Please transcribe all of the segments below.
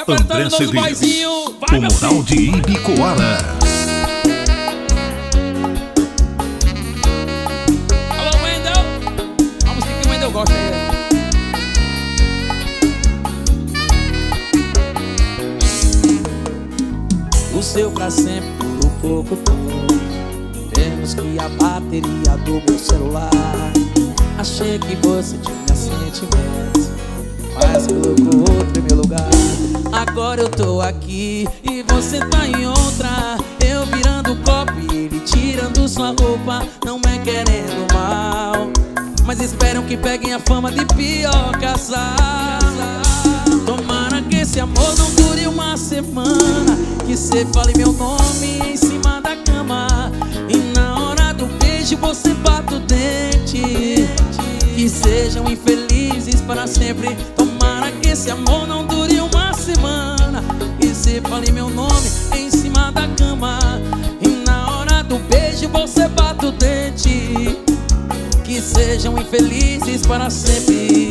André Cedeiros, o Moral de Ibicoara. Alô, Wendel. A música que o Wendel gosta aí. O seu pra sempre durou pouco tempo, menos que a bateria do meu celular. Achei que você tinha sentimentos, mas colocou outro em meu lugar. Agora eu tô aqui e você tá em outra. Eu virando o copo e ele tirando sua roupa. Não é querendo mal, mas esperam que peguem a fama de pior casal. Tomara que esse amor não dure uma semana, que cê fale meu nome em cima da cama e na hora do beijo você bata o dente. Que sejam infelizes para sempre. Tomara que esse amor não dure uma semana, e cê fale meu nome em cima da cama e na hora do beijo você bata o dente. Que sejam infelizes para sempre.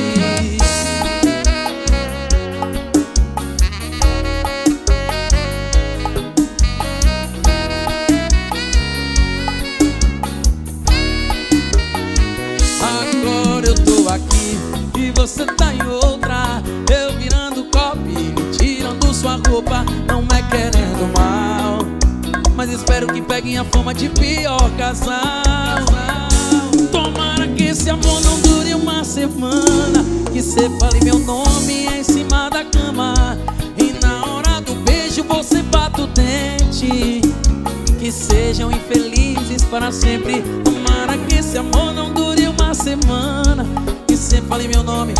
Agora eu tô aqui e você tá em outra. Eu virando copo e tirando sua roupa. Não é querendo mal, mas espero que peguem a fama de pior casal. Tomara que esse amor não dure uma semana, que cê fale meu nome em cima da cama e na hora do beijo você bata o dente. Que sejam infelizes para sempre. Tomara que esse amor não dure uma semana, que cê fale meu nome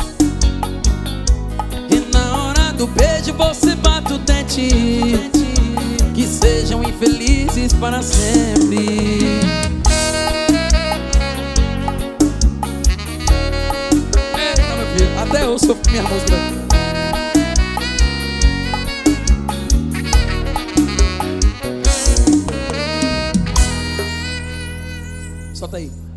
e na hora do beijo você bata o dente. Que sejam infelizes para sempre. Eita, meu filho, até eu sou minha música. Solta aí.